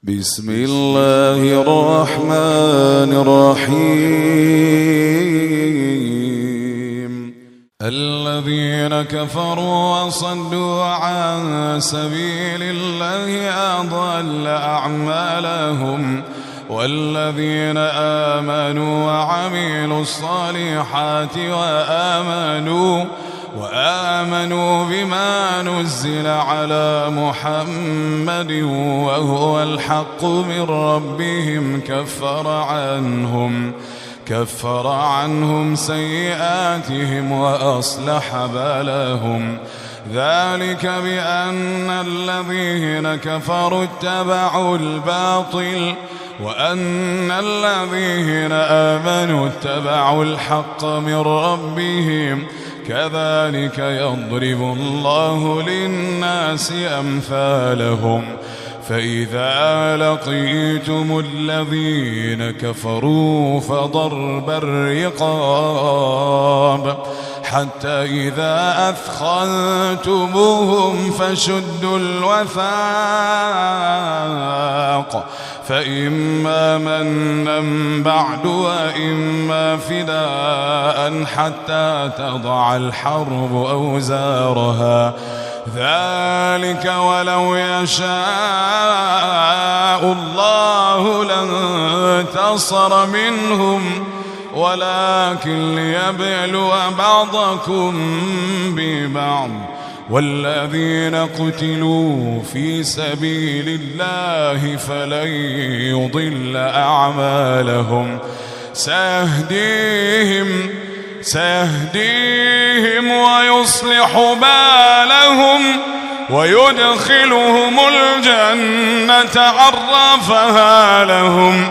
بسم الله الرحمن الرحيم. الذين كفروا وصدوا عن سبيل الله أضل أعمالهم، والذين آمنوا وعملوا الصالحات وآمنوا بما نزل على محمد وهو الحق من ربهم كفر عنهم سيئاتهم وأصلح بالهم. ذلك بأن الذين كفروا اتبعوا الباطل وأن الذين آمنوا اتبعوا الحق من ربهم. كذلك يضرب الله للناس أمثالهم. فإذا لقيتم الذين كفروا فضرب الرقاب حتى إذا أثخنتموهم فشدوا الوثاق، فإما منا بعد وإما فداء حتى تضع الحرب أوزارها. ذلك ولو يشاء الله لانتصر منهم، ولكن ليبلو بعضكم ببعض. والذين قتلوا في سبيل الله فلن يضل أعمالهم. سيهديهم ويصلح بالهم ويدخلهم الجنة عرفها لهم.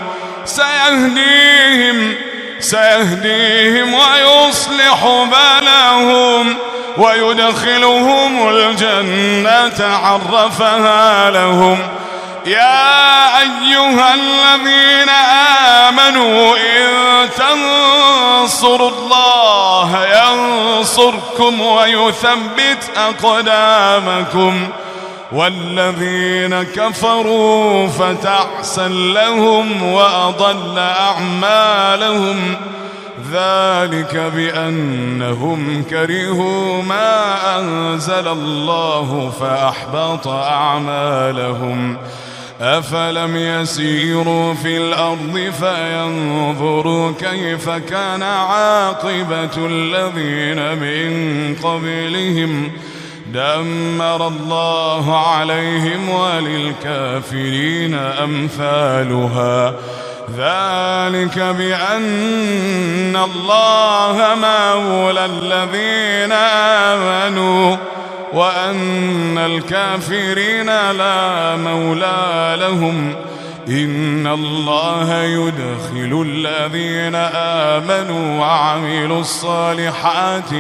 سيهديهم ويصلح بالهم ويدخلهم الجنة عرفها لهم. يا أيها الذين آمنوا إن تنصروا الله ينصركم ويثبت أقدامكم. والذين كفروا فتعسا لهم وأضل أعمالهم. ذلك بأنهم كرهوا ما أنزل الله فأحبط أعمالهم. أفلم يسيروا في الأرض فينظروا كيف كان عاقبة الذين من قبلهم. دمر الله عليهم وللكافرين أمثالها. ذلك بأن الله مولى الذين آمنوا وأن الكافرين لا مولى لهم. إن الله يدخل الذين آمنوا وعملوا الصالحات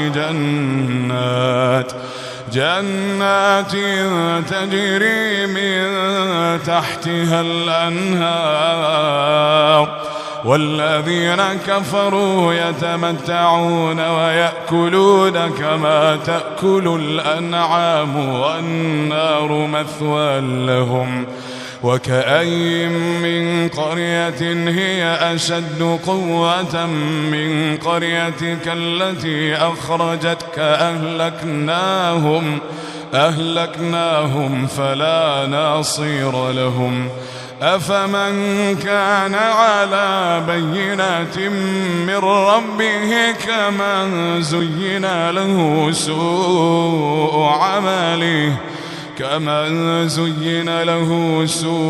جنات تجري من تحتها الأنهار. والذين كفروا يتمتعون ويأكلون كما تأكل الأنعام والنار مثوى لهم. وكأين من قرية هي أشد قوة من قريتك التي أخرجتك أهلكناهم فلا ناصير لهم. أفمن كان على بينة من ربه كمن زين له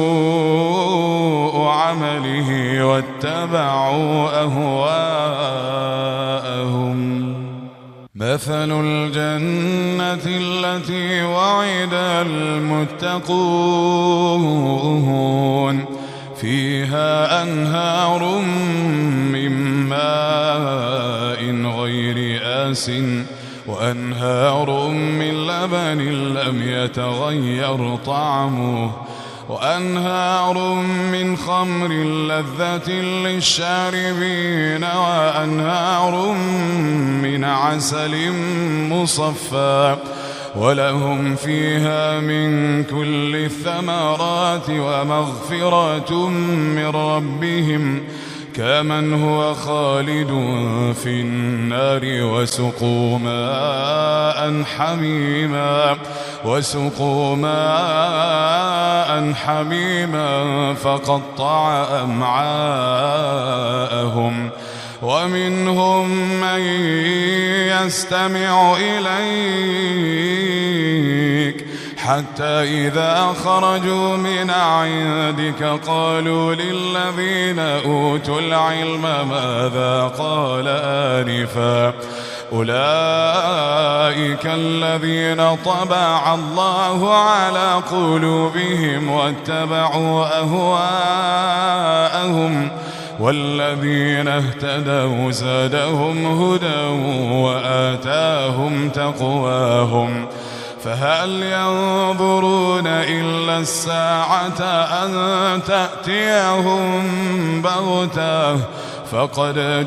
سوء عمله واتبعوا أهواءهم. مثل الجنة التي وعد المتقون فيها أنهار من ماء غير آسٍ وأنهار من لبن لم يتغير طعمه وأنهار من خمر لذة للشاربين وأنهار من عسل مصفى ولهم فيها من كل الثمرات ومغفرة من ربهم كمن هو خالد في النار وسقوا ماء حميما فقطع أمعاءهم ومنهم من يستمع إليك حتى إذا خرجوا من عندك قالوا للذين أوتوا العلم ماذا قال آنفا أولئك الذين طبع الله على قلوبهم واتبعوا أهواءهم والذين اهتدوا زادهم هدى وآتاهم تقواهم فهل ينظرون إلا الساعة أن تأتيهم بغتة فقد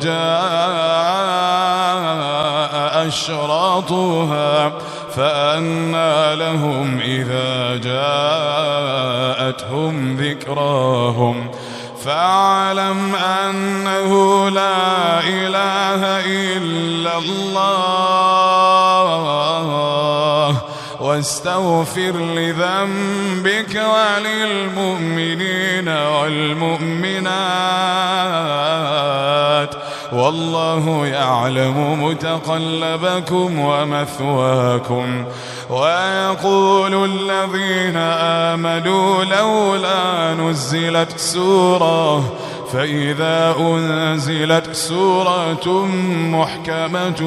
جاء أشراطها فأنى لهم إذا جاءتهم ذكراهم فاعلم أنه لا إله إلا الله واستغفر لذنبك وللمؤمنين والمؤمنات والله يعلم متقلبكم ومثواكم ويقول الذين آمنوا لولا نزلت سورة فإذا أنزلت سورة محكمة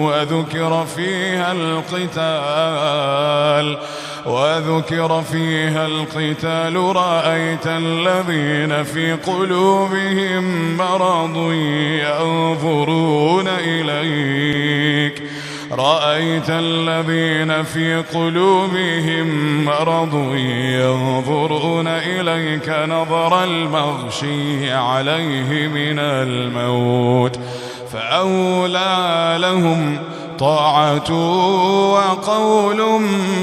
وذكر فيها القتال رأيت الذين في قلوبهم مرض ينظرون إليك نظر المغشي عليه من الموت فأولى لهم طاعة وقول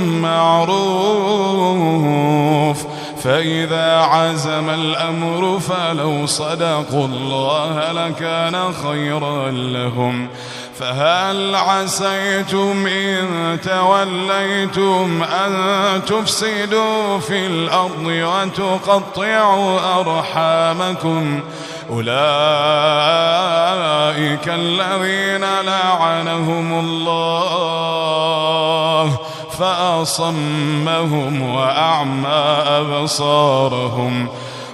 معروف فإذا عزم الأمر فلو صدقوا الله لكان خيرا لهم فهل عسيتم إن توليتم أن تفسدوا في الأرض وتقطعوا أرحامكم أولئك الذين لعنهم الله فأصمهم وأعمى أبصارهم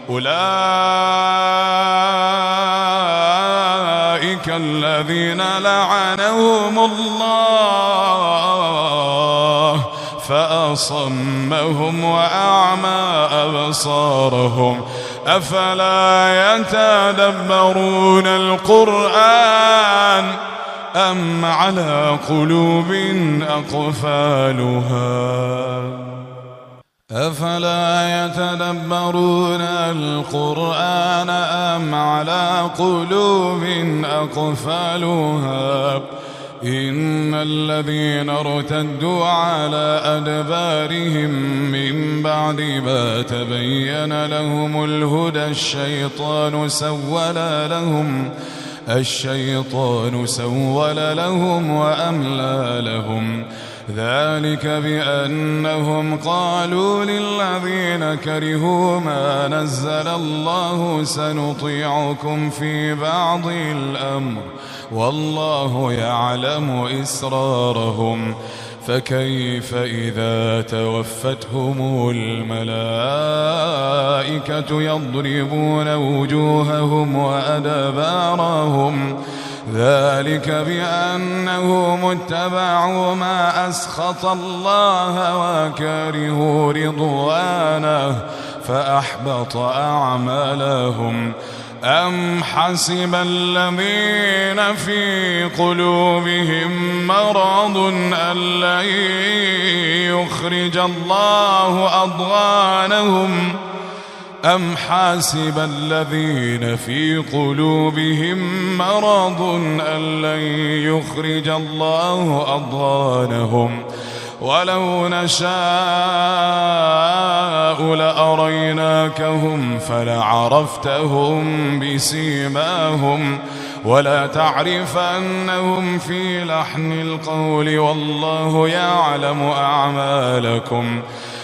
أولئك الذين لعنهم الله فأصمهم وأعمى أبصارهم أفلا يتدبرون القرآن أم على قلوب أقفالها أفلا يتدبرون القرآن أم على قلوب أقفالها إن الذين رتدوا على أدبارهم من بعد ما تبين لهم الهدى الشيطان سول لهم وأملى لهم ذلك بأنهم قالوا للذين كرهوا ما نزل الله سنطيعكم في بعض الأمر والله يعلم إسرارهم فكيف إذا توفتهم الملائكة يضربون وجوههم وأدبارهم ذلك بأنهم اتبعوا ما أسخط الله وكرهوا رضوانه فأحبط أعمالهم أم حسب الذين في قلوبهم مرض أن لن يخرج الله أضغانهم أم حاسب الذين في قلوبهم مرض أن لن يخرج الله أضغانهم ولو نشاء لأريناكهم فلعرفتهم بسيماهم ولا تعرفنهم في لحن القول والله يعلم أعمالكم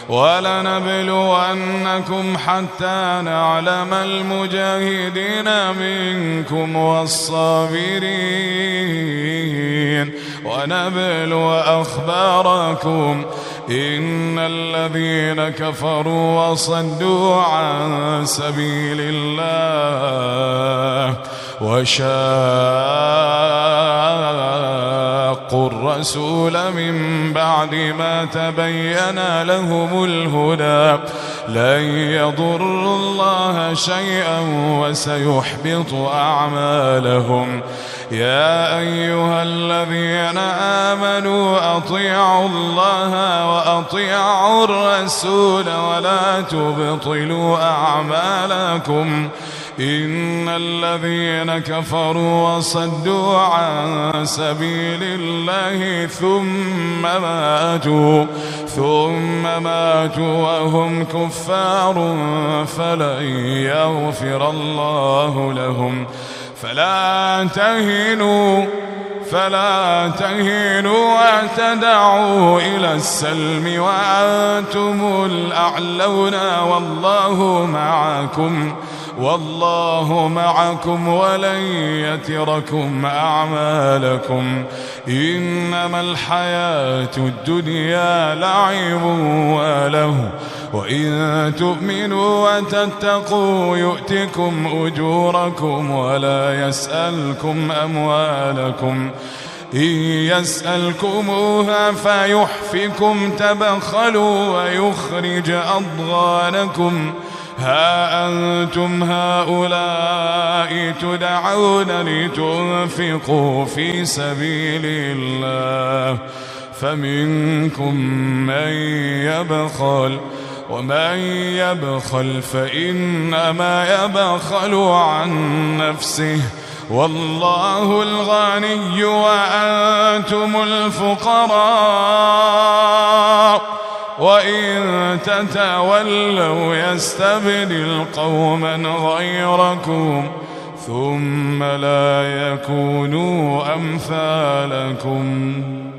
ولنبلونكم حتى نعلم المجاهدين منكم والصابرين ونبلو أخباركم إن الذين كفروا وصدوا عن سبيل الله وشاقوا الرسول من بعد ما تبين لهم الهدى لن يضروا الله شيئا وسيحبط أعمالهم يا أيها الذين آمنوا أطيعوا الله وأطيعوا الرسول ولا تبطلوا أعمالكم إن الذين كفروا وصدوا عن سبيل الله ثم ماتوا وهم كفار فلن يغفر الله لهم فلا تهنوا وتدعوا إلى السلم وأنتم الأعلون والله معكم ولن يتركم أعمالكم إنما الحياة الدنيا لعب وله وإن تؤمنوا وتتقوا يؤتكم أجوركم ولا يسألكم أموالكم إن يسألكموها فيحفكم تبخلوا ويخرج أضغانكم ها أنتم هؤلاء تدعون لتنفقوا في سبيل الله فمنكم من يبخل ومن يبخل فإنما يبخل عن نفسه والله الغني وأنتم الفقراء وإن تتولوا يستبدل قوما غيركم ثم لا يكونوا أمثالكم